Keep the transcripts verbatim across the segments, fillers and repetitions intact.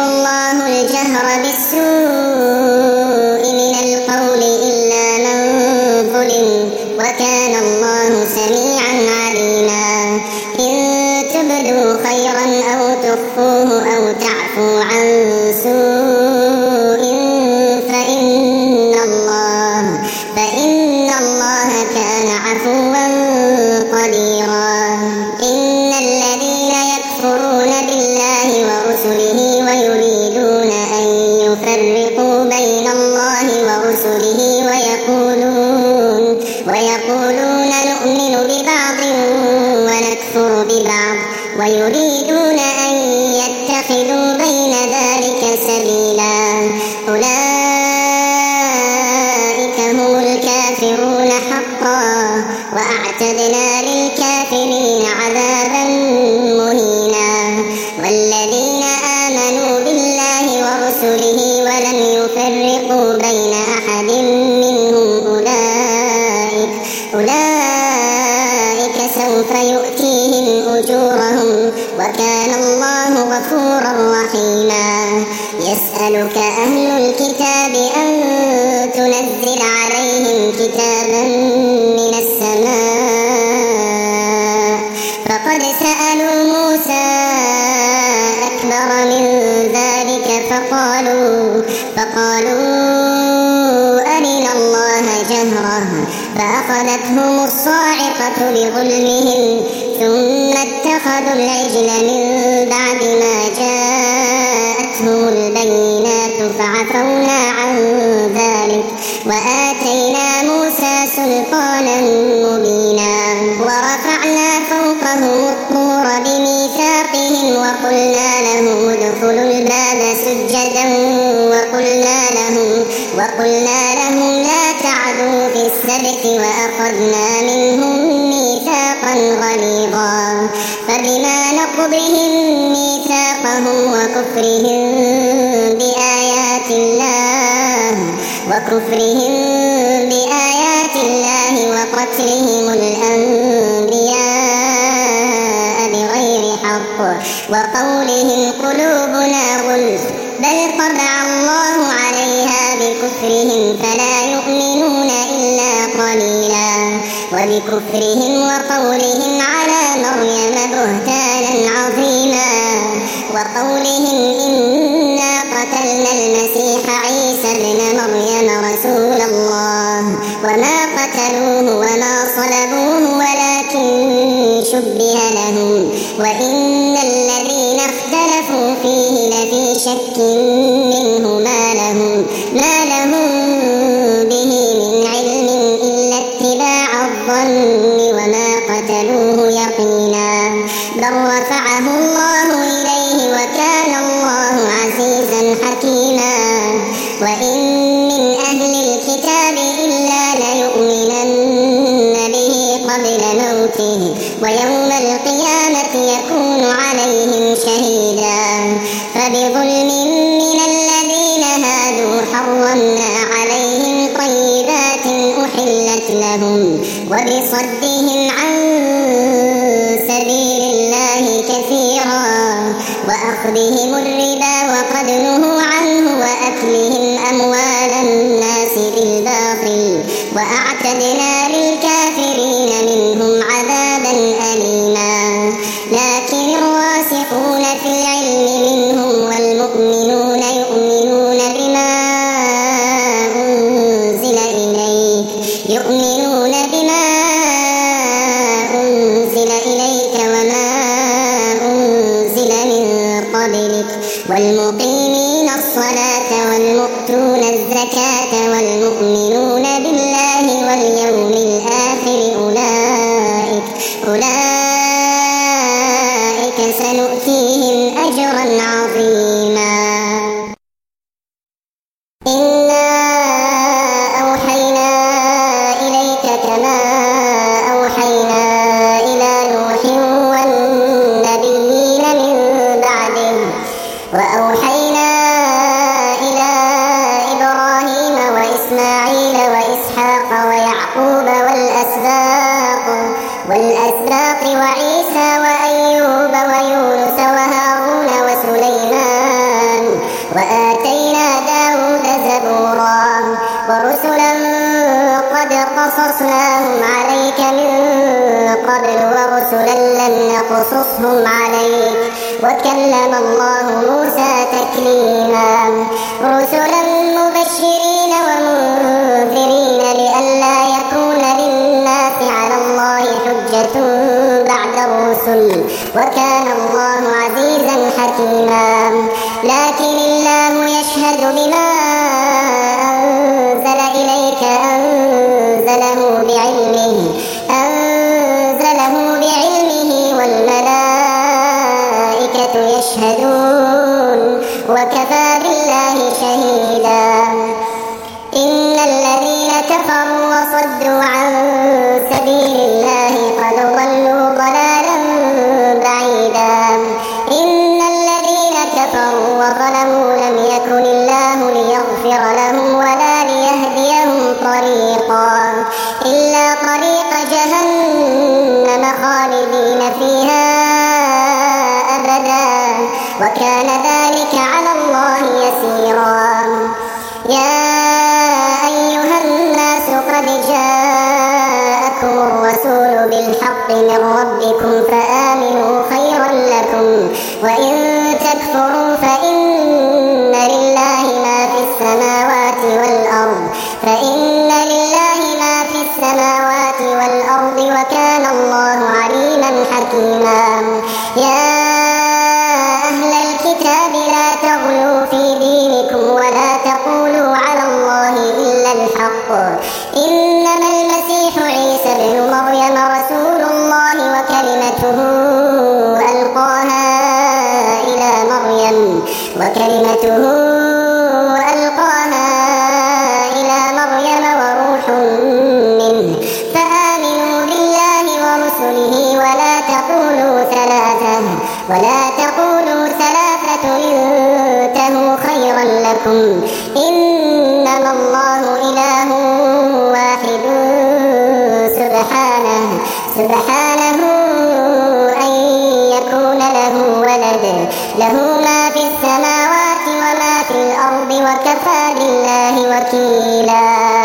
الله الجهر بالسوء من القول إلا من ظلم وكان الله سميعا عليما. إن تبدوا خيرا أو تخفوه أو تعفوا عن سوء فإن الله فإن الله كان عفوا قديرا. إن الذين يكفرون بالله ورسله ويريدون أن يفرقوا بين الله ورسله ويقولون ويقولون نؤمن ببعض ونكفر ببعض ويريدون أن يتخذوا بين ذلك سبيلا أولئك هم الكافرون حقا وأعتدنا للكافرين عذابا مهينا. والذين آمنوا بالله ورسله ولم يفرقوا بين أحد منهم أولئك أولئك سوف يؤتيهم أجورهم وكان الله غفورا رحيما. يسألك أهل الكتاب أن تنزل عليهم كتابا من السماء فقد سألوا موسى أكبر من ذلك فقالوا فقالوا أرنا الله جهرة فأخذتهم الصاعقة بظلمهم ثم اتخذوا العجل من بعد ما جاءتهم البينات فعفونا عن ذلك وآتينا موسى سلطانا مبينا. ورفعنا فوقهم الطور بميثاقهم وقلنا لهم ادخلوا الباب سجدا وقلنا لهم وقلنا لهم لا تعدوا في السبت وأخذنا منهم ميثاقا غليظا. فبما نقضهم ميثاقهم وكفرهم بآيات الله وكفرهم بآيات الله وقتلهم الأنبياء بغير حق وقولهم قلوبنا غلف بل طبع الله عليها بكفرهم فلا يؤمنون إلا قليلا. وبكفرهم وقولهم على مريم بهتانا عظيما وقولهم إنا قتلنا المسيح عيسى ابن مريم رسول الله وما قتلوه وما صلبوه ولكن شبه لهم وإن الذين اختلفوا فيه لفي شك منه ما لهم ما لهم به من علم إلا اتباع الظن وما قتلوه يقينا بل رفعه الله إليه وكان الله عزيزا حكيما. وإن من أهل الكتاب إلا ليؤمنن به قبل موته ويوم القيامة يكون عليهم شهيدا. فبظلم من الذين هادوا حرمنا عليهم طيبات أحلت لهم وبصدهم عن سبيل الله كثيرا وأخذهم الربا وقد نهوا عنه وأكلهم أموال الناس بالباطل وأعتدنا للكافرين منهم عذابا أليما. لكن الراسخون في العلم منهم والمؤمنون يؤمنون بما أنزل إليك يؤمنون بما أنزل إليك وما أنزل من قبلك والمقيمين الصلاة والمؤتون الزكاة والمؤمنون بالله واليوم الآخر أولئك أولئك سنؤتيهم أجرا عظيما. إنا أوحينا إليك كما أوحينا إلى نوح والنبيين من بعده وأوحينا إلى إبراهيم وإسماعيل وإسحاق ويعقوب والأسباط والأسباط وعيسى وأيوب ويونس وهارون وسليمان قبل ورسلا لم نقصصهم عليك وكلم الله موسى تكليما رسلا مبشرين ومنذرين لئلا يكون للناس على الله حجة بعد الرسل وكان الله عزيزا حكيما لكن الله يشهد بما أنزل إليك أنزله بعلمه أنزله بعلمه والملائكة يشهدون وكفى بالله شهيدا إن الذين كفروا وصدوا عن سبيل الله قد ضلوا ضلالا بعيدا إن الذين كفروا وظلموا لم يكن الله ليغفر لهم ولا ليهديهم طريقا إلا طريق جهنم خالدين فيها أبدا وكان ذلك على الله يسيرا يا أيها الناس قد جاءكم الرسول بالحق من ربكم فآمنوا خيرا لكم وإن تكفروا فإن لله ما في السماوات والأرض فإن لله ما في السماوات والأرض وكان الله عليما حكيما يا أهل الكتاب لا تغلوا في دينكم ولا تقولوا على الله إلا الحق إنما المسيح عيسى ابن مريم رسول الله وكلمته ألقاها إلى مريم وكلمته ألقاها إلى مريم وروح منه فآمنوا بالله ورسله ولا تقولوا ثلاثة ولا تقولوا ثلاثة انتهوا خيرا لكم إنما الله إله واحد سبحانه سبحانه أن يكون له ولد له ما في السماوات وما في الأرض وكفى بالله وكيلا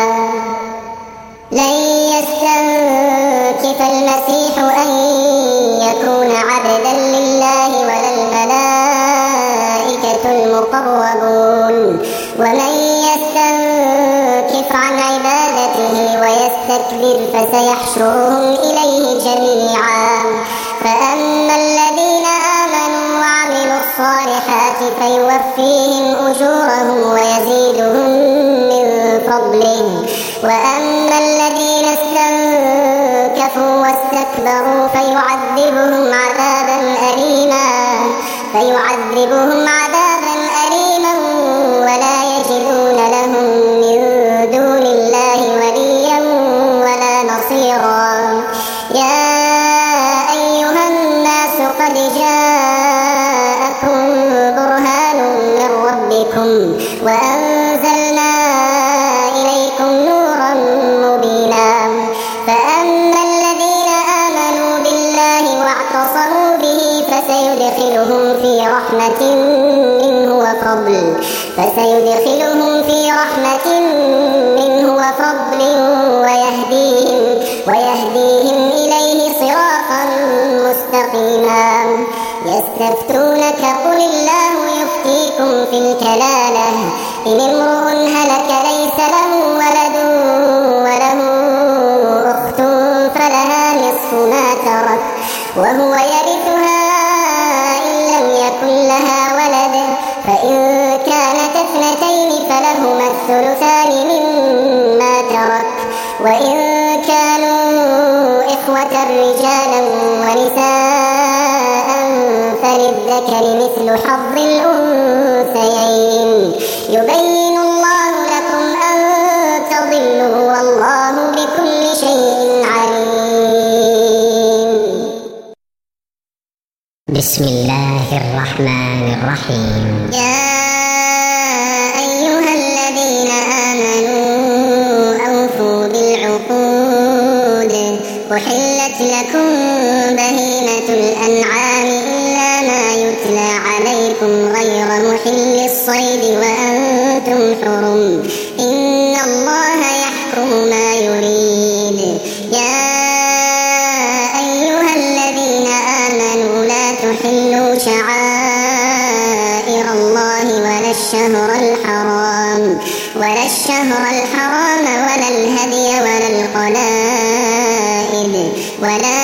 لن يستنكف المسيح أن يكون عبدا لله ولا الملائكة المقربون ومن يستنكف عن عبادته ويستكبر فسيحشرهم إليه جميعا فأما الذين آمنوا وعملوا الصالحات فيوفيهم أجورهم ويزيدهم من فضله وأما الذين استنكفوا واستكبروا فيعذبهم عذابا أليما فيعذبهم عذابا أليما ولا يجدون لهم من دون الله وليا ولا نصيرا يا أيها الناس قد جاءكم برهان من ربكم وأنزلنا إليكم نورا مبينا فأما الذين آمنوا بالله واعتصموا به فسيدخلهم في رحمة منه وفضل فسيدخلهم في رحمة منه وفضل ويهديهم ويهديهم إليه صراطا مستقيما يستفتونك قل الله يفتيكم في الكلالة إن امرؤ هلك ليس له ولد وله أخت فلها نصف ما ترك وهو يرثها إن لم يكن لها ولد فإن كانت اثنتين فلهما الثلثان مما ترك وإن كانوا إخوة رجالا ونساء فللذكر مثل حظ الأنثيين يبين الله لكم أن تضلوا والله بكل شيء عليم بسم الله الرحمن الرحيم يا أيها الذين آمنوا أوفوا بالعقود أحلت لكم بهيمة الأنعام إلا ما يتلى عليكم غير محل الصيد وأنتم حرم إن الله يحكم ما يريد يا أيها تحلوا شعائر الله ولا الشهر الحرام ولا الشهر الحرام ولا الهدي ولا القلائد ولا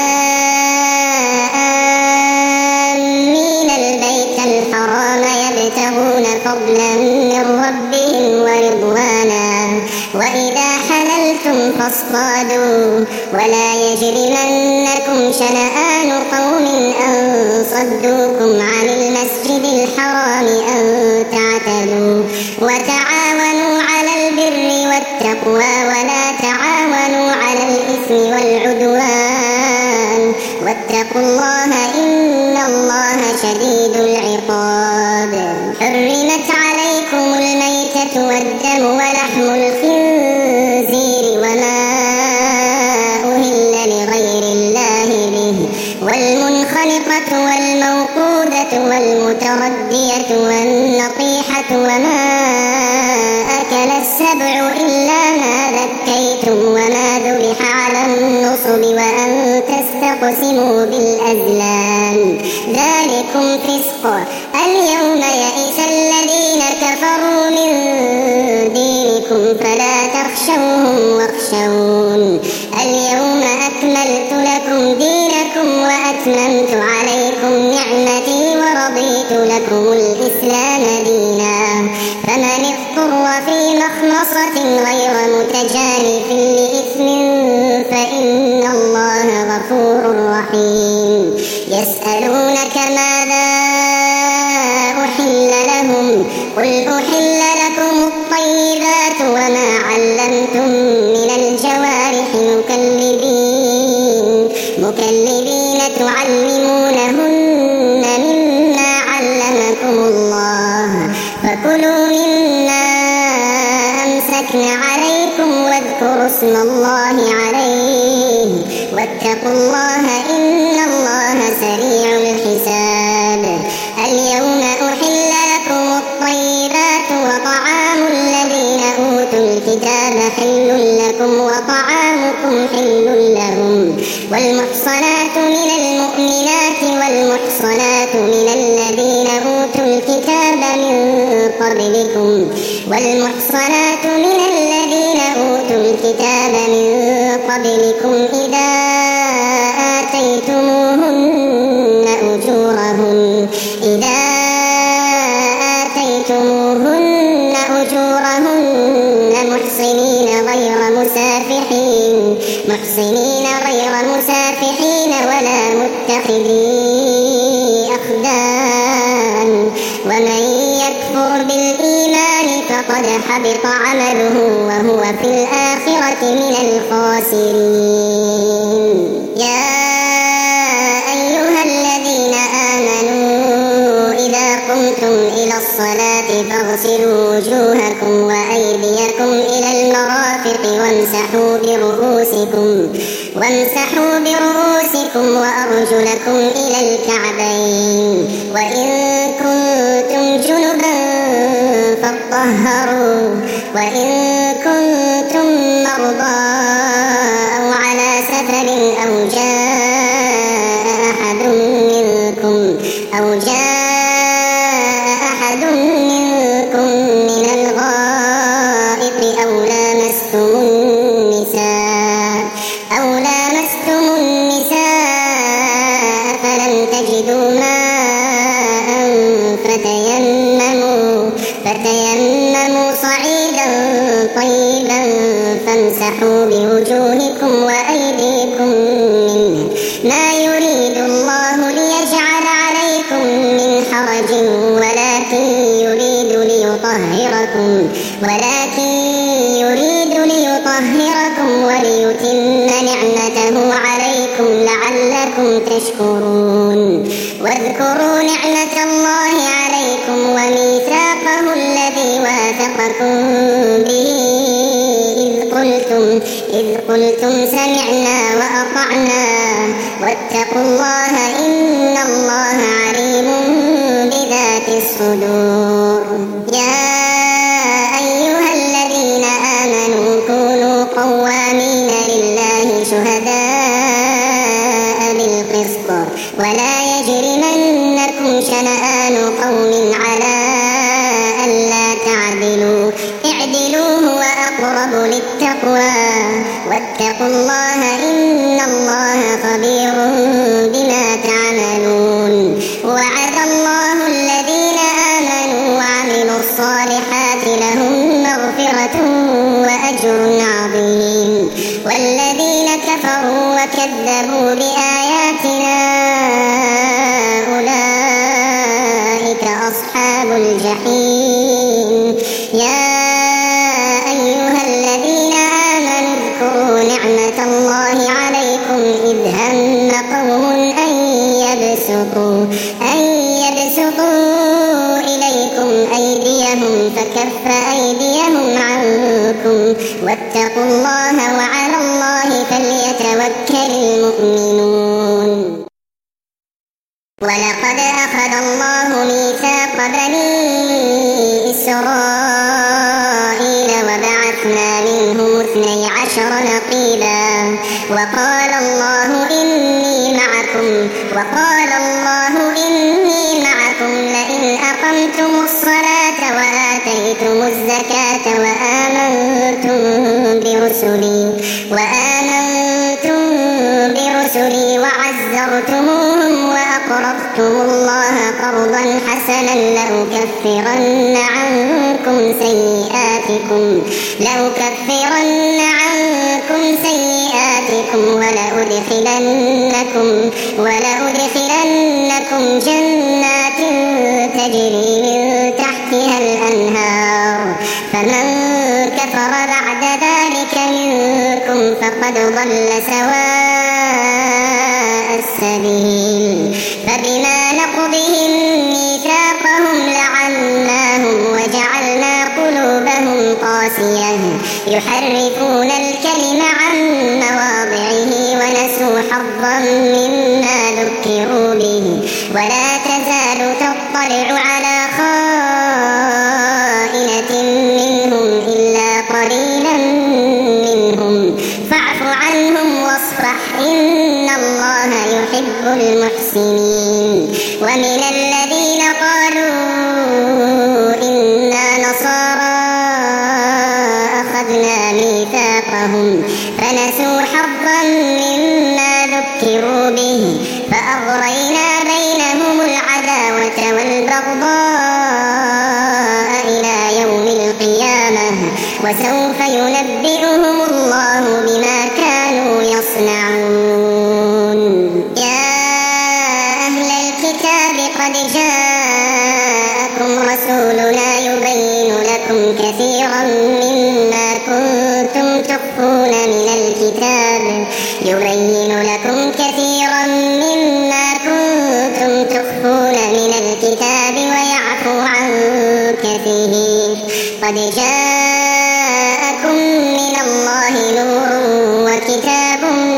آمين البيت الحرام يبتغون فضلا من ربهم ورضوانا وإذا حللتم فاصطادوا ولا يجرمنكم شنآن قوم أن صدوكم عن المسجد الحرام أن تعتدوا وتعاونوا على البر والتقوى ولا تعاونوا على الإثم والعدوان واتقوا الله إن الله شديد العقاب. حرمت عليكم الميتة والدم ولحم الخنزير وما أهل لغير الله به والمنخنقة والموقودة والمتردية والنطيحة وما أكل السبع إلا ما ذكيتم وما ذبح على النصب وأن تستقسموا بالأزلام ذلكم فسق. اليوم يئس الذين كفروا من دينكم فلا تخشوهم واخشون اليوم أكملت لكم دينكم وأتممت عليكم نعمتي ورضيت لكم الإسلام دينا فمن اضطر في مخمصة غير متجانف لإثم فإن الله غفور رحيم. يسألونك ماذا أحل لهم قل أحل لكم الطيبات وما علمتم من الجوارح مكلبين مكلبين تعلمونهن مما علمكم الله فكلوا مما أمسكن عليكم واذكروا اسم الله عليه واتقوا الله إن الله سريع الحساب. اليوم أحل لكم الطيبات وطعام الذين أوتوا الكتاب حل لكم وطعامكم حل لهم والمحصنات من المؤمنات والمحصنات من الذين أوتوا الكتاب من قبلكم والمحصنات من الذين أوتوا الكتاب من قبلكم إذا آتيتموهن أجورهن إذا آتيتموهن أجورهن محصنين غير مسافحين محصنين غير مسافحين ولا متخذي أخدان ومن يكفر بالإيمان فقد حبط عمله وهو في الآخرة من الخاسرين. يا أيها الذين آمنوا إذا قمتم إلى الصلاة فاغسلوا وجوهكم وأيديكم إلى المرافق وامسحوا برؤوسكم وامسحوا برؤوسكم وأرجلكم إلى الكعبين وإن كنتم جنبا فاطهروا وإن كنتم مرضى أو على سفر أو جاء أحد منكم أو جاء أحد منكم من الغائط أو لامستم النساء أو لامستم النساء فلم تجدوا ماء فتيمموا فتيمموا صعيدا طيبا فامسحوا بوجوهكم وأيديكم منه ما يريد الله ليجعل عليكم من حرج ولكن يريد ليطهركم ولكن يريد ليطهركم وليتم نعمته عليكم لعلكم تشكرون. واذكروا نعمة الله عليكم وميثاقه الذي واثقكم به إذ قلتم إذ قلتم سمعنا وأطعنا واتقوا الله إن الله عليم بذات الصدور. يا أيها الذين آمنوا كونوا قوامين لله شهداء بالقسط ولا يجرمن شنآن قوم على ألا تعدلوا اعدلوا هو أقرب للتقوى واتقوا الله إن الله خبير بما تعملون. وعد الله الذين آمنوا وعملوا الصالحات لهم مغفرة وأجر عظيم، والذين كفروا وكذبوا بآياتنا أولئك أصحاب الجحيم. يا أيها الذين آمنوا اذكروا نعمة الله عليكم إذ هم قوم أن يبسطوا أن يبسطوا إليكم أيديهم فكف أيديهم عنكم واتقوا الله وعلى الله فليتوكل المؤمنون. ولقد أخذ الله ميثاق بني إسرائيل وبعثنا منهم اثني عشر نقيبا وقال الله إني معكم وقال الله إني معكم لئن أقمتم الصلاة وآتيتم الزكاة وآمنتم برسلي وآمنتم برسلي وعزرتموهم وأقرضتم الله قرضا حسنا لأكفرن عنكم سيئاتكم لأكفرن عنكم سيئاتكم ولأدخلنكم ولأدخلنكم جنات تجري من تحتها الأنهار فمن كفر بعد ذلك منكم فقد ضل سواء السبيل. فبما نقضهم ميثاقهم لعناهم وجعلنا قلوبهم قاسية يحرفون الكلم عن مواضعه ونسوا حظا مما ذكروا به ولا تزال تطلع على خائنة منهم إلا قليلا منهم فاعف عنهم واصفح إن الله يحب المحسنين. ومن الذين قالوا إنا نصارى أخذنا ميثاقهم فنسوا حظا مما ذكروا به فأغرينا بينهم العداوة والبغضاء إلى يوم القيامة وسوف ينبئهم الله بما كانوا يصنعون. يا أهل الكتاب قد جاءكم رسولنا يبين لكم كثيرا مما كنتم تخفون من الكتاب يبين لكم كثيرا مما كنتم تخفون من الكتاب ويعفو عن كثير. قد جاءكم من الله نور وكتاب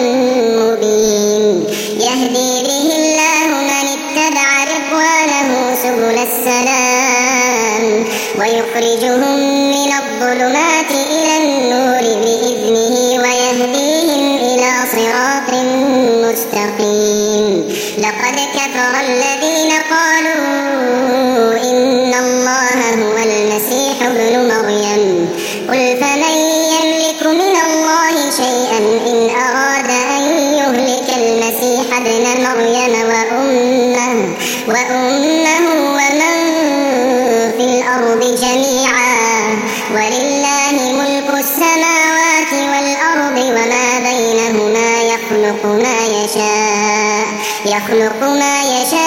مبين يهدي به الله من اتبع رضوانه سبل السلام ويخرجهم من الظلمات إلى النور بإذنه ويهديهم إلى صراط مستقيم. لقد كفر الذين قالوا إن الله هو المسيح ابن مريم قل فمن يملك من الله شيئا إن أراد أن يهلك المسيح ابن مريم وأمه, وأمه ومن في الأرض جميعا ولله ملك السماوات والأرض وما بينهما يخلق ما يشاء يخلق ما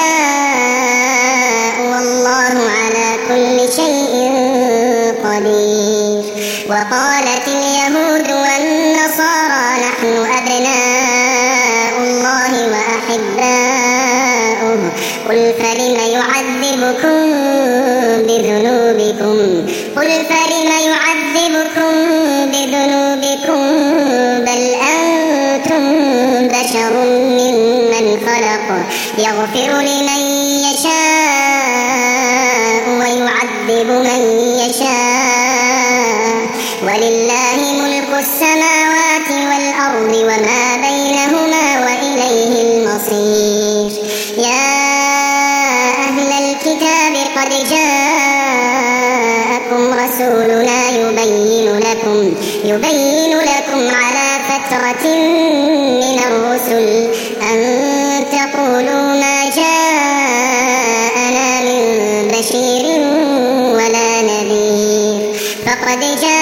يشاء والله على كل شيء قدير. وقالت اليهود والنصارى نحن أبناء الله وأحباؤه قل فلم يعذبكم بذنوبكم قل فلم يعذبكم بذنوبكم بل أنتم بشر ممن خلق يغفر لمن يشاء ويعذب من يشاء ولله ملك السماوات والأرض وما بينهما وإليه المصير. يا أهل لقد جاءكم رسولنا يبين لكم يبين لكم على فترة من الرسل أن تقولوا ما جاءنا من بشير ولا نذير فقد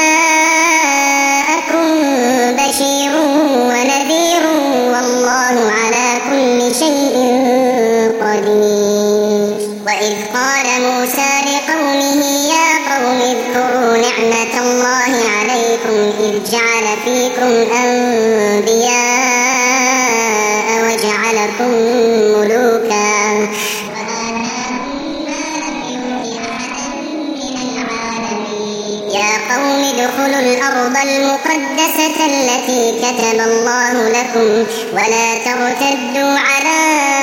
جاءكم بشير ونذير والله على كل شيء قدير. وإذ قال موسى لقومه يا قوم اذكروا نعمة الله عليكم إذ جعل فيكم أنبياء وجعلكم ملوكا يا قوم ادخلوا الأرض المقدسة التي كتب الله لكم ولا ترتدوا على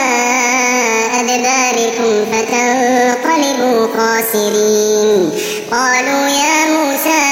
أدباركم فتنقلبوا خاسرين. قالوا يا موسى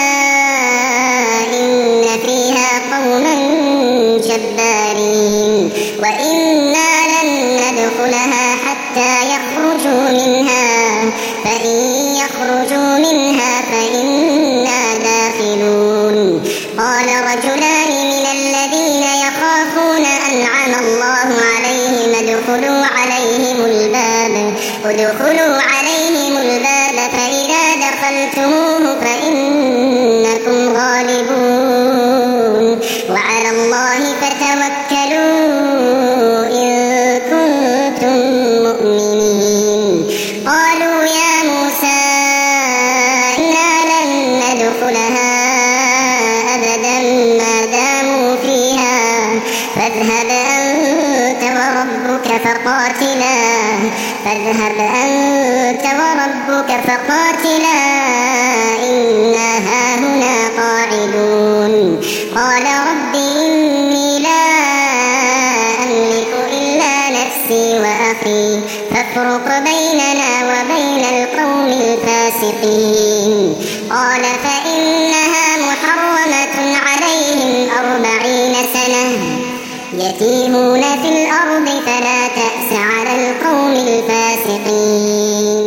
إن فيها قوما جبارين وإنا لن ندخلها حتى يخرجوا منها فإن يخرجوا منها فإنا داخلون. قال رجلان من الذين يخافون أنعم الله عليهم ادخلوا عليهم الباب ادخلوا عليهم الباب فإذا دخلتموه فإنكم غالبون وعلى الله فتوكلوا إن كنتم مؤمنين. قالوا يا موسى إنا لن ندخلها أبدا ما داموا فيها فاذهب أنت وربك فقاتلا فاذهب أنت وربك فقاتلا إنا هاهنا قاعدون. قال رب إني لا أملك إلا نفسي وأخي فافرق بيننا وبين القوم الفاسقين. قال فإنها محرمة عليهم أربعين سنة يتيهون في الأرض فلا تأس على القوم الفاسقين.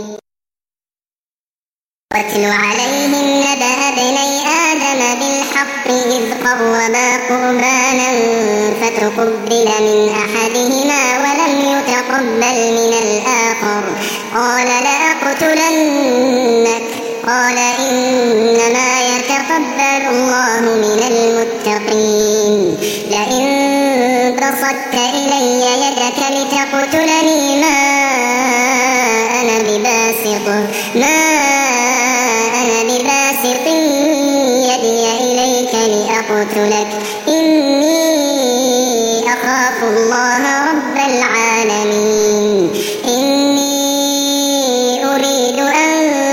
واتل عليهم نبأ ابني آدم بالحق إذ قربا قربانا فتقبل من أحدهما ولم يتقبل من الآخر قال لأقتلنك قال إنما يتقبل الله من المتقين. لئن بسطت إلي يدك لتقتلني ما أنا بباسط ما أنا بباسط يدي إليك لأقتلك إني أخاف الله رب العالمين. إني أريد أن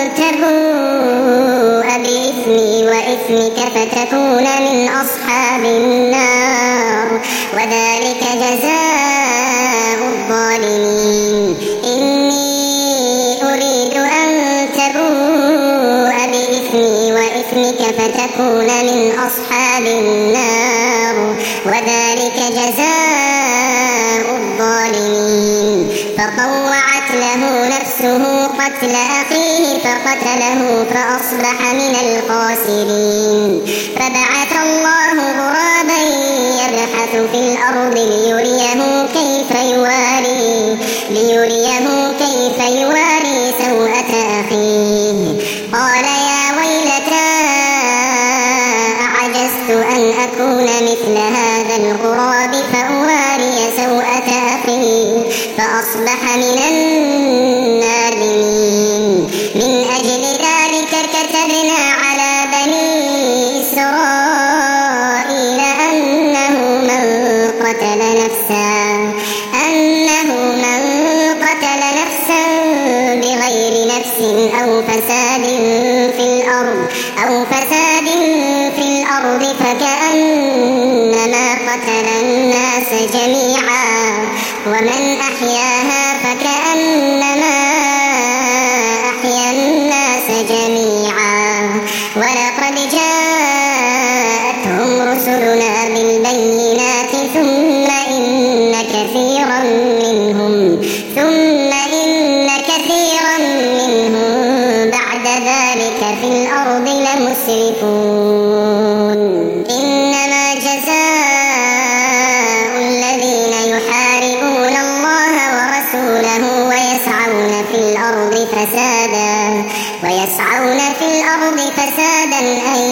تبوء بإثمي وإثمك فتكون من أصحاب النار وذلك جزاء الظالمين. إني أريد أن تبوء بإثمي وإثمك فتكون من أصحاب النار وذلك جزاء الظالمين. فطوعت له نفسه قتل أخيه فقتله فأصبح من الخاسرين. فبعث الله غرابا يبحث في الأرض ليريه كيف يواري ليريه كيف يواري سوءة أخيه. قال يا ويلتى أعجزت أن أكون مثل هذا الغراب فأواري سوءة أخي فأصبح من النادمين. من أجل ذلك كتبنا على بني إسرائيل أنه من قتل نفسا أنه من قتل نفسا بغير نفس أو فساد في الأرض أو فساد في الأرض فكأنما قتل الناس جميعا ومن أحياها فكأنما أحيا الناس جميعا. ولقد جاءتهم رسلنا بالبينات ثم إن كثيرا منهم ثم إن كثيرا منهم يسرفون إنما جزاء الذين يحاربون الله ورسوله ويسعون في الأرض فسادا ويسعون في الأرض فسادا أن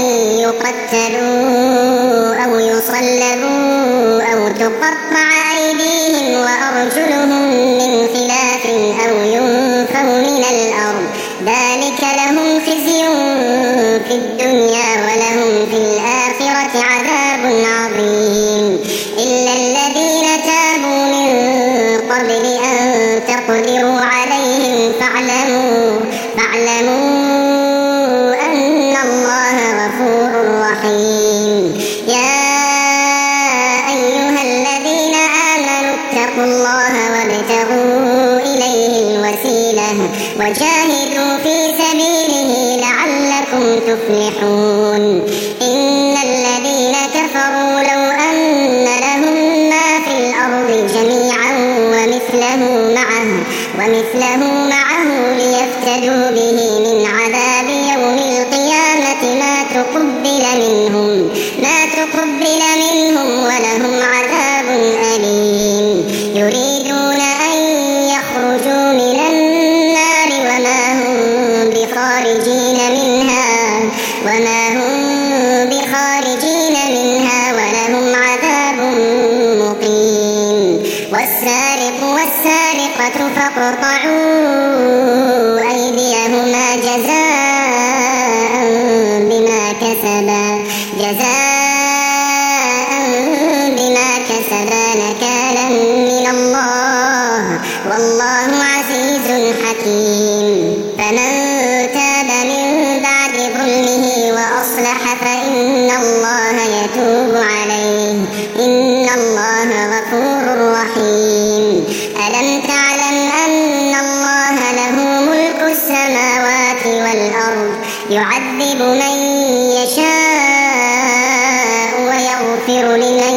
يقتلوا أو يصلبوا أو تقطع أيديهم وأرجلهم من خلاف أو ينفوا من الأرض ذلك لهم خزي في الدنيا ولهم في الآخرة عذاب عظيم إلا الذين تابوا من قبل أن تقدروا عليهم فاعلموا فاعلموا أن الله غفور رحيم يا أيها الذين آمنوا اتقوا الله وابتغوا إليه الوسيلة وجاهدوا في سبيله لعلكم تفلحون إن الذين كفروا لو أن لهم ما في الأرض جميعا ومثله معه ومثله معه ليفتدوا به من عذاب يوم القيامة ما تقبل منهم ما تقبل منهم ولهم عذاب أليم يريدون أن يخرجوا من النار وما هم بخارجين منها وما هم بخارجين منها ولهم عذاب مقيم والسارق والسارقة فاقطعوا أيديهما جزاء بما كسبا جزاء بما كسبا نكالا من الله والله عزيز حكيم فمن تاب من بعد ظلمه وأصلح فإن الله يتوب عليه إن الله غفور رحيم ألم تعلم أن الله له ملك السماوات والأرض يعذب من يشاء ويغفر لمن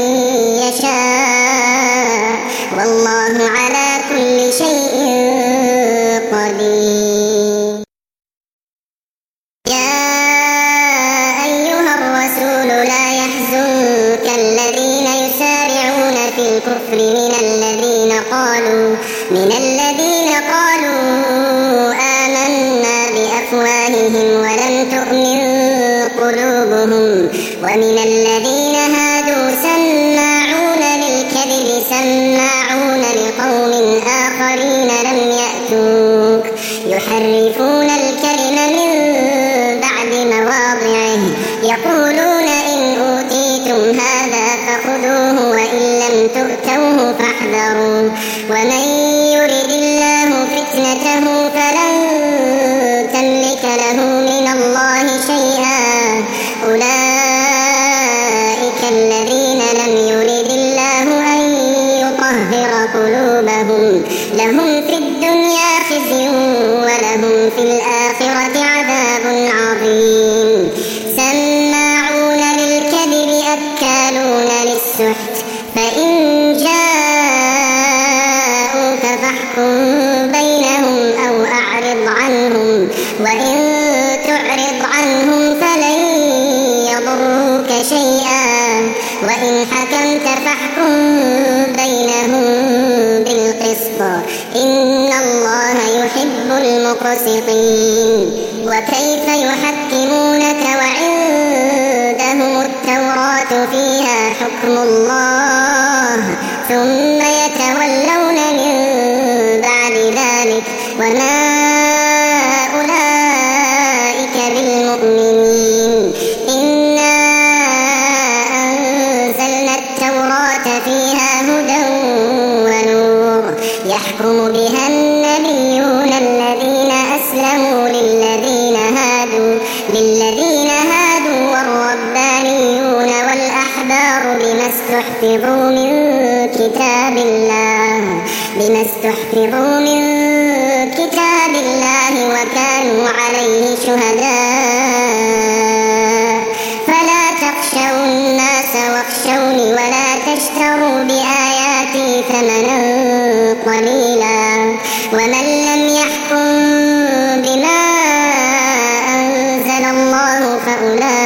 يشاء والله على كل شيء قدير يا أيها الرسول لا يحزنك الذين يسارعون في الكفر من الذين قالوا من الذين قالوا آمنا بأفواههم ولم تؤمن قلوبهم ومن الذين هادوا سماعون للكذب سماعون لقوم آخرين لم يأتوك يحرفون الكلم من بعد مواضعه يقولون إن أوتيتم هذا فخذوه وإن لم تؤتوه فاحذروا ومن يرد الله فتنته فلن تملك له من الله شيئا أولئك الذين لم يرد الله أن يطهر قلوبهم لهم في الدنيا خزي ولهم في الآخرة عذاب عظيم سماعون للكذب أكالون للسحت فإن جاءوك فاحكم بينهم أو أعرض عنهم وإن تعرض عنهم فلن يضروك شيئا وإن حكمت فاحكم بينهم بالقسط إن الله يحب المقسطين وكيف يحكمونك وعندهم التوراة فيها حكم الله ثم يتولون من بعد ذلك وما أولئك بالمؤمنين إنا أنزلنا التوراة فيها هدى ونور يحكم بها النبيون الذين أسلموا للذين هادوا للذين هادوا والربانيون والأحبار بما استحفظوا من كتاب الله بما استحفظوا من كتاب الله وكانوا عليه شهداء فلا تخشوا الناس واخشوني ولا تشتروا بآياتي ثمنا قليلا ومن لم يحكم بما أنزل الله فأولئك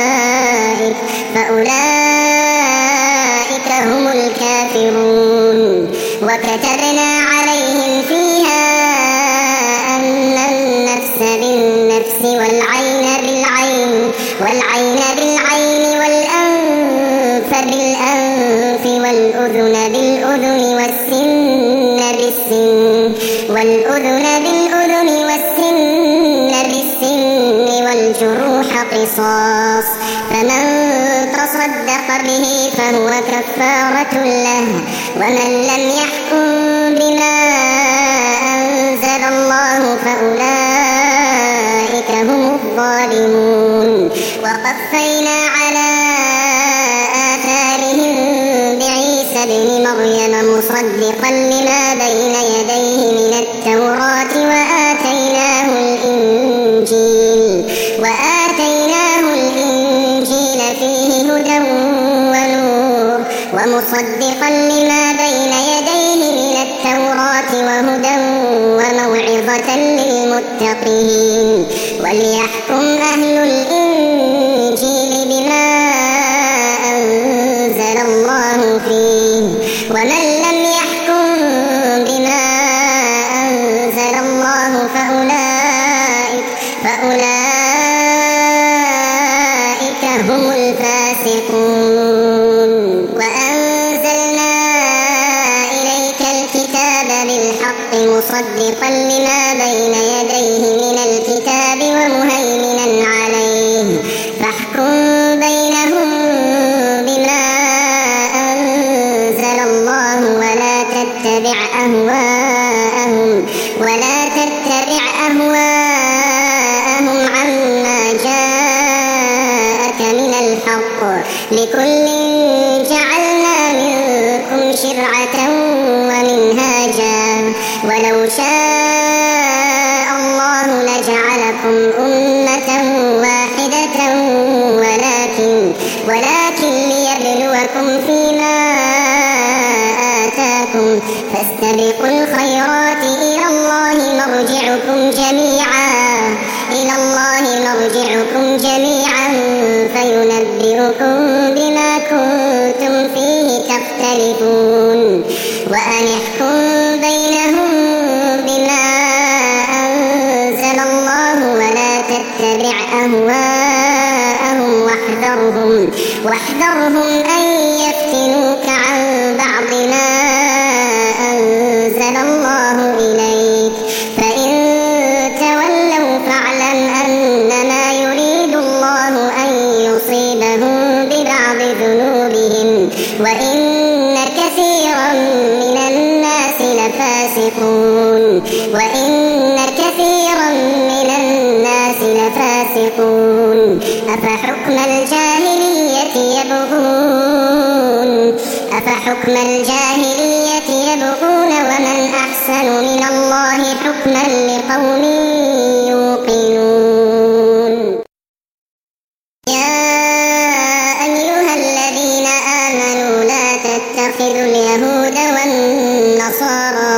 والأذن بالأذن والسن بالسن والجروح قصاص، فمن تصدق به فهو كفارة له. ومن لم يحكم بما أنزل الله فأولئك هم الظالمون. وقفينا على آثارهم بعيسى ابن مريم مصدقا لما بين يديه من التوراة وآتيناه الإنجيل وآتيناه الإنجيل فيه هدى ونور ومصدقا لما بين يديه من التوراة وهدى وموعظة للمتقين. وليحكم أهل الإنجيل بما أنزل الله فيه، ومن لم يحكم بما أنزل الله فأولئك, فأولئك هم الفاسقون. وأنزلنا إليك الكتاب بالحق مصدقا لما بين يديه من الكتاب ومهيمنا عليه، فاحكم بينهم بما أنزل الله ولا تتبع أهواءهم ولا تتبع أهواءهم عما جاءك من الحق، لكل جعلنا منكم شرعة ومنهاجا، ولو شاء الله لجعلكم أمة واحدة ولكن ولكن ليبلوكم فيما آتاكم، فاستبقوا الخيرات إلى الله مرجعكم جميعا إلى الله مرجعكم جميعا فينبئكم بما كنتم فيه تختلفون. وأن احكم بينهم بما أنزل الله ولا تتبع أهواءهم واحذرهم واحذرهم أن يفتنوك عن بعض ما أنزل الله إليك، فإن تولوا فاعلم أنما يريد الله أن يصيبهم ببعض ذنوبهم وإن كثيرا من الناس لفاسقون وإن كثيرا من الناس لفاسقون. أفحكم الجاهلية يبغون أفحكم الجاهلية يبغون ومن أحسن من الله حكما لقوم يوقنون. يا أيها الذين آمنوا لا تتخذوا اليهود والنصارى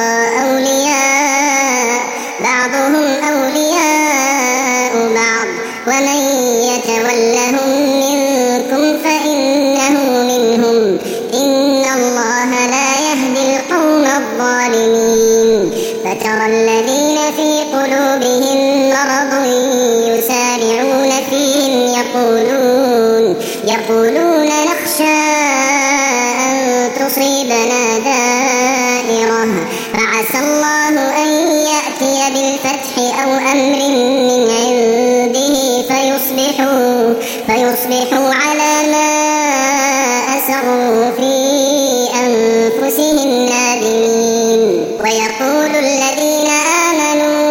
أولياء بعضهم أولياء بعض ومن يتولهم منكم فإنه منهم إن الله لا يهدي القوم الظالمين. فترى الذين في قلوبهم مرض يسارعون فيهم يقولون يقولون نخشى أن تصيبنا دائرة فعسى الله أن يأتي بالفتح أو أمر من عنده فيصبحوا فيصبحوا على ما أسروا في أنفسهم نادمين. ويقول الذين آمنوا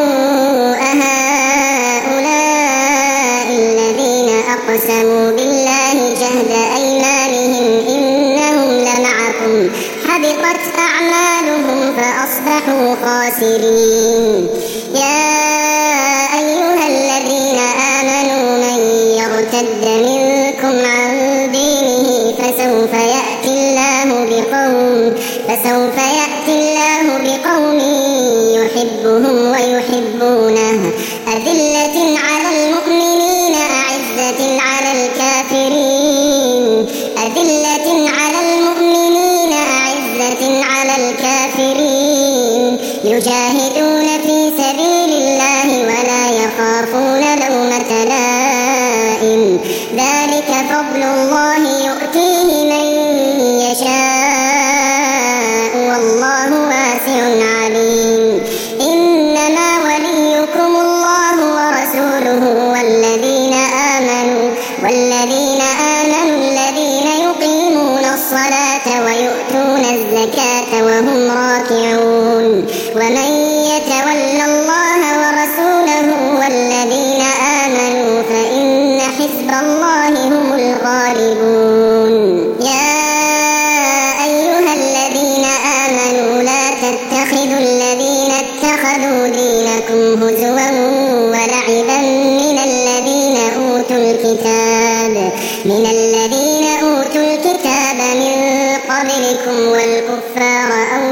أهؤلاء الذين أقسموا بالله جهد أيمانهم إنهم لمعكم حبطت أعمالهم فأصبحوا خاسرين. يا أيها الذين آمنوا من يرتد منكم عن دينه فسوف يأتي الله بقوم فسوف يأتي الله بقوم يحبهم ويحبونه أذلة على المؤمنين أعزة على الكافرين أذلة على المؤمنين أعزة على الكافرين يجاهدون في سبيل الله ولا يخافون لومة لائم ذلك فضل الله يؤتيه من يشاء والله واسع عليم. يتخذونكم هزوا ولعبا من الذين أوتوا الكتاب من الذين أوتوا الكتاب من قبلكم والكفار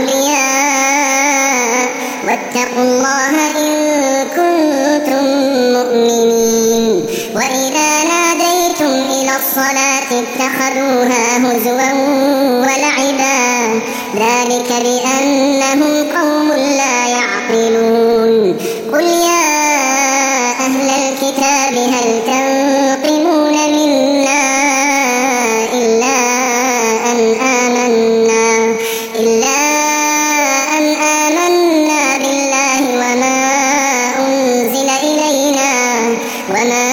أولياء واتقوا الله إن كنتم مؤمنين. وإذا ناديتم إلى الصلاة اتخذوها هزوا ولعبا ذلك بأنهم قوم لا يعقلون. قل يا أهل الكتاب هل تنقمون منا إلا أن آمنا إلا أن آمنا بالله وما أنزل إلينا وما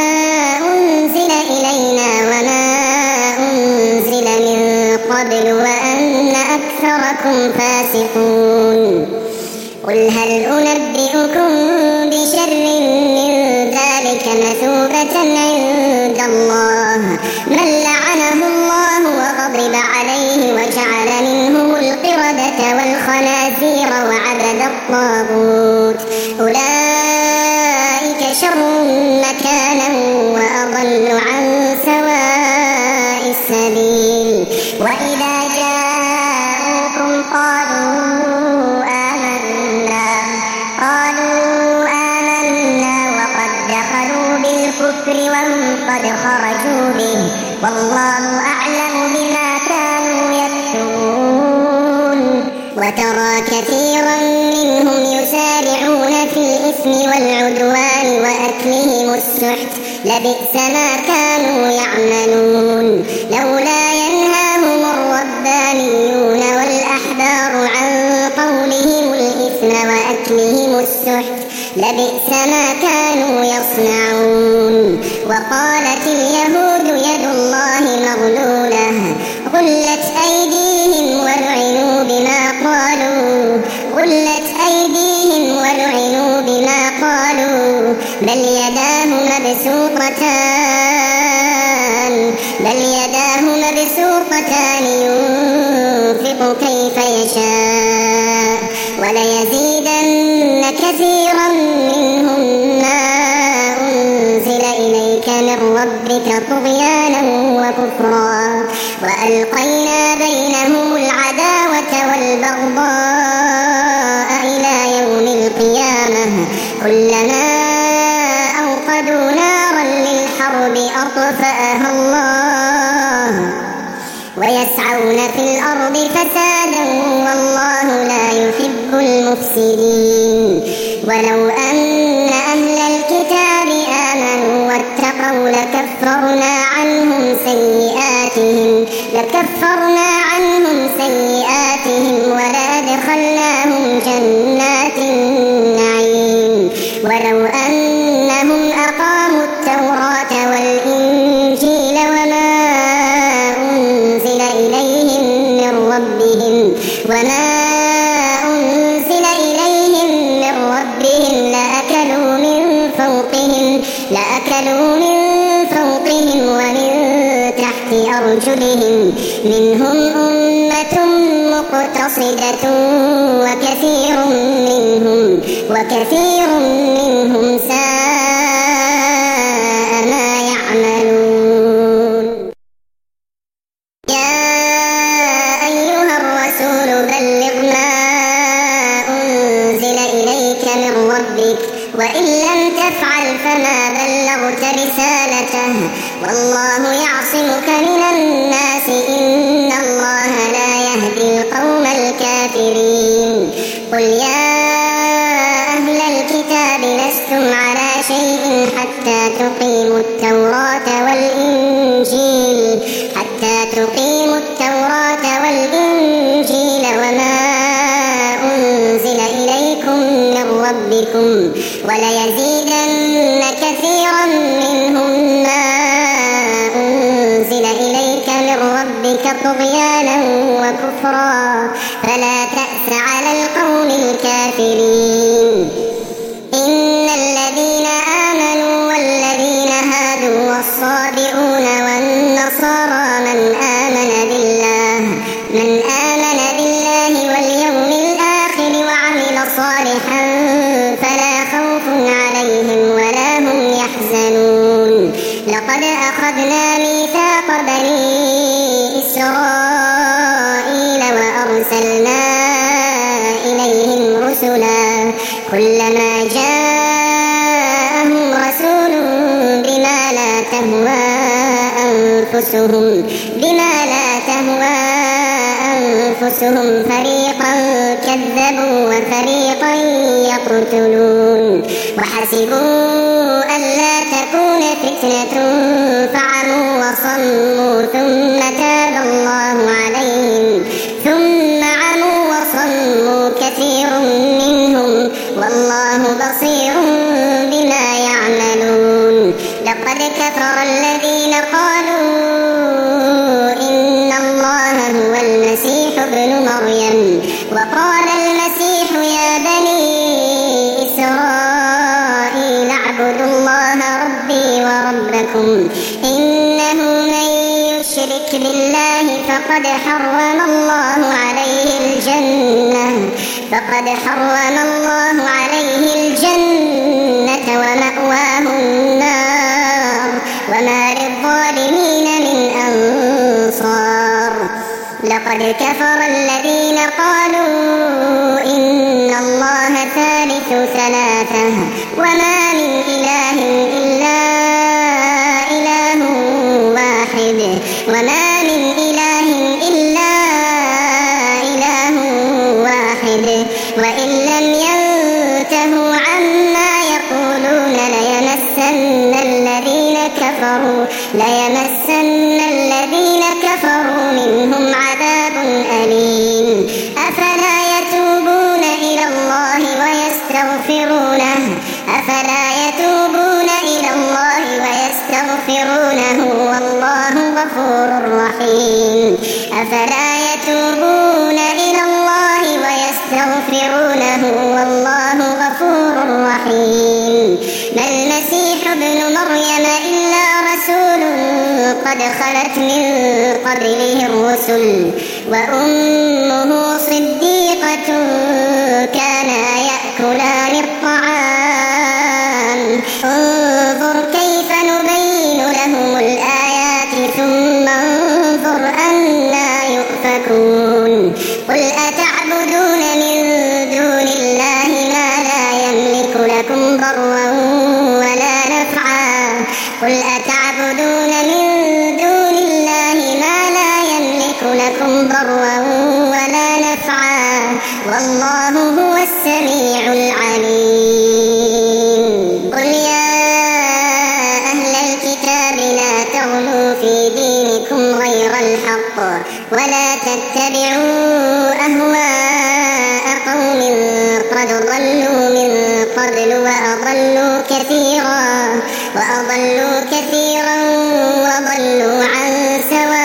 أنزل إلينا وما أنزل من قبل وأن أكثركم فاسقون. قل هل أنبئكم بشر من ذلك مثوبة عند الله من لعنه الله وغضب عليه وجعل منهم القردة والخنازير وعبد الطاغوت أولئك شر مكانا وأضل عن سواء السبيل. وإذا جاءوكم قالوا آمنا قالوا آمنا وقد دخلوا بالكفر وهم قد خرجوا به والله أعلم بما كانوا يكتمون. وترى كثيرا منهم يسارعون في الإثم والعدوان وأكلهم السحت لبئس ما كانوا يعملون. لولا ينهاهم الربانيون والأحبار عن قولهم الإثم وأكلهم السحت لبئس ما كانوا يصنعون. وقالت اليهود يد الله مغلولة غلت أيديهم ولعنوا بما قالوا غلت أيديهم ولعنوا بما قالوا بل يداه مبسوطتان بل يداه مبسوطتان ينفق كيف يشاء وليزيدن كثيرا منهم ما أنزل إليك من ربك طغيانا وكفرا وألقينا بينهم العداوة والبغضاء إلى يوم القيامة كلما أوقدوا نارا للحرب أطفأها الله ويسعون في الأرض فسادا والله لا يحب المفسدين. ولو أن أهل الكتاب آمنوا واتقوا لكفرنا عنهم سيئاتهم لكفرنا عنهم سيئاتهم ولأدخلناهم جنات النعيم. ولو أنهم أقاموا التوراة والإنجيل وما أنزل إليهم من ربهم وما أنزل إليهم من ربهم لأكلوا من فوقهم لأكلوا من فوقهم ومن تحت أرجلهم منهم أمة مقتصدة وكثير منهم وكثير منهم ساء ما يعملون. يا أيها الرسول بلغ ما أنزل إليك من ربك وإن لم تفعل فما بلغت رسالته والله يعصمك من الناس إن الله لا يهدي القوم الكافرين. قل يا أهل الكتاب لستم على شيء حتى تقيموا التوراة والإنجيل حتى تقيموا التوراة والإنجيل وما أنزل إليكم من ربكم وليزيدن كثيرا منهم ما أنزل إليك من ربك طغيانا وكفرا فلا تأس على القوم الكافرين. إن الذين آمنوا والذين هادوا والصابئون والنصارى من آمن بالله من آمن بالله واليوم الآخر وعمل صالحا فلا أخذنا ميثاق بني إسرائيل وأرسلنا إليهم رسلا كلما جاءهم رسول بما لا تهوى أنفسهم بما لا تهوى أنفسهم فريقا كذبوا وفريقا يقتلون وحسبوا ألا تكون فتنة فعموا وصموا ثم تاب الله عليهم ثم عموا وصموا كثير منهم والله بصير بما يعملون. لقد كفر الذين قالوا إن الله هو المسيح ابن مريم وقال المسيح يا بني إسرائيل اعبدوا الله ربي وربكم إنه من يشرك بالله فقد حرم الله عليه الجنة فقد حرم الله عليه الجنة ومأواه النار وما للظالمين من أنصار. لقد كفر الذين قالوا إن الله ثالث ثلاثة وما من إله إلا إله واحد وما من إله إلا إله واحد وإن لم ينتهوا عما يقولون ليمسن الذين كفروا ليمسن الذين كفروا منهم عذاب أليم. أفلا يتوبون إلى الله ويستغفرونه أفلا يتوبون إلى الله ويستغفرونه والله غفور رحيم. أفلا يتوبون إلى الله ويستغفرونه والله غفور رحيم. ما المسيح ابن مريم إلا رسول قد خلت من قبله الرسل وأمه صديقة كانا يأكلان الطعام انظر كيف نبين لهم الآيات ثم انظر أنا يؤفكون. قل أتعبدون من دون الله ما لا يملك لكم ضرا ولا نفعا قل أتعبدون من دون الله ما لا يملك لكم ضرا ولا نفعا والله هو السميع العليم. قل يا أهل الكتاب لا تغلوا في دينكم غير الحق ولا تتبعوا أهواء قوم قد ضلوا من قبل وأضلوا كثيرا وأضلوا كثيرا وضلوا عن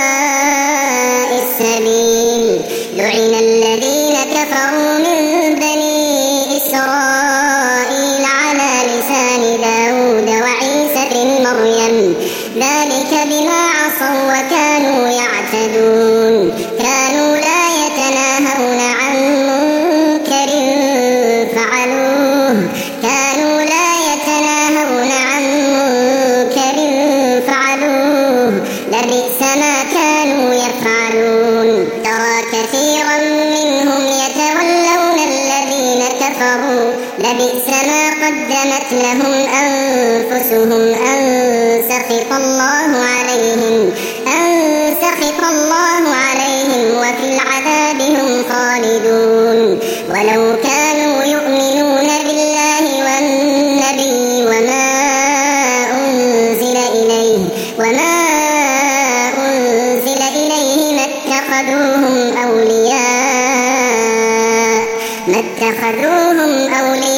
سواء السبيل. لعن الذين كفروا من بني إسرائيل على لسان داود وعيسى بن مريم ذلك بما عصوا وكانوا يعتدون. كانوا لا يتناهون عن منكر فعلوه كانوا لا يتناهون عن منكر فعلوه لبئس ما كانوا يفعلون. ترى كثيرا منهم يتولون الذين كفروا لبئس ما قدمت لهم أنفسهم أن سخط الله عليهم أن سخط الله عليهم وفي العذاب هم خالدون. ولو كانوا يؤمنون بالله والنبي وما أنزل إليه وما أنزل إليه ما اتخذوهم أولياء ما اتخذوهم أولياء